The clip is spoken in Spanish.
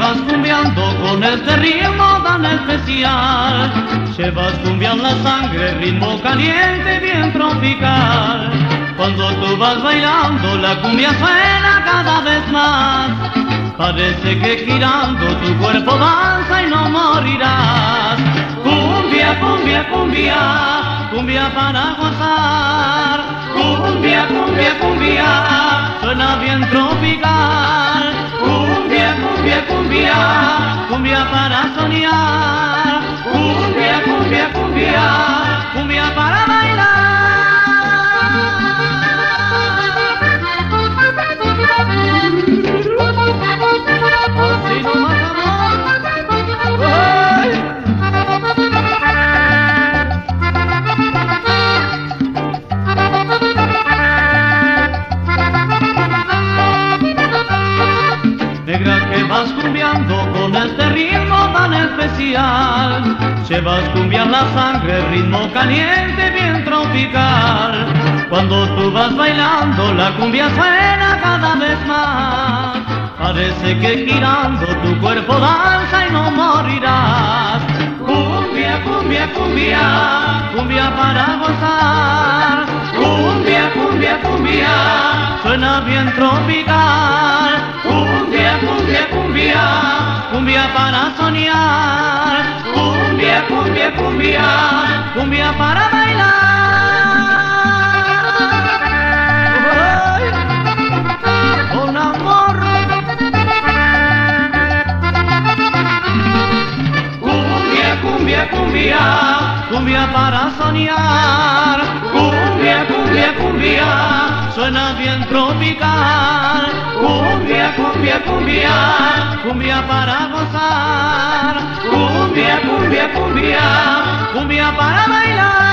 vas cumbiando con este ritmo tan especial. Llevas cumbia en la sangre, ritmo caliente, bien tropical. Cuando tú vas bailando, la cumbia suena cada vez más. Parece que girando tu cuerpo danza y no morirás. Cumbia, cumbia, cumbia, cumbia para gozar. Cumbia, cumbia, cumbia, suena bien tropical. Cumbia, cumbia, cumbia, cumbia para soñar. Cumbia, cumbia, cumbia, cumbia para bailar. Así nomás, amor. ¡Ay! Negra, que vas cumbiando con este ritmo tan especial. Llevas cumbia en la sangre, ritmo caliente, bien tropical. Cuando tú vas bailando, la cumbia suena cada vez más. Parece que girando tu cuerpo danza y no morirás. Cumbia, cumbia, cumbia, cumbia para gozar. Cumbia, cumbia, cumbia, suena bien tropical. Cumbia, cumbia, cumbia, cumbia para soñar. Cumbia, cumbia, cumbia, cumbia para bailar. Con amor. Cumbia, cumbia, cumbia, cumbia para soñar. Cumbia, cumbia, cumbia, suena bien tropical. Cumbia, cumbia, cumbia, cumbia para gozar. Cumbia, cumbia, cumbia, cumbia para bailar.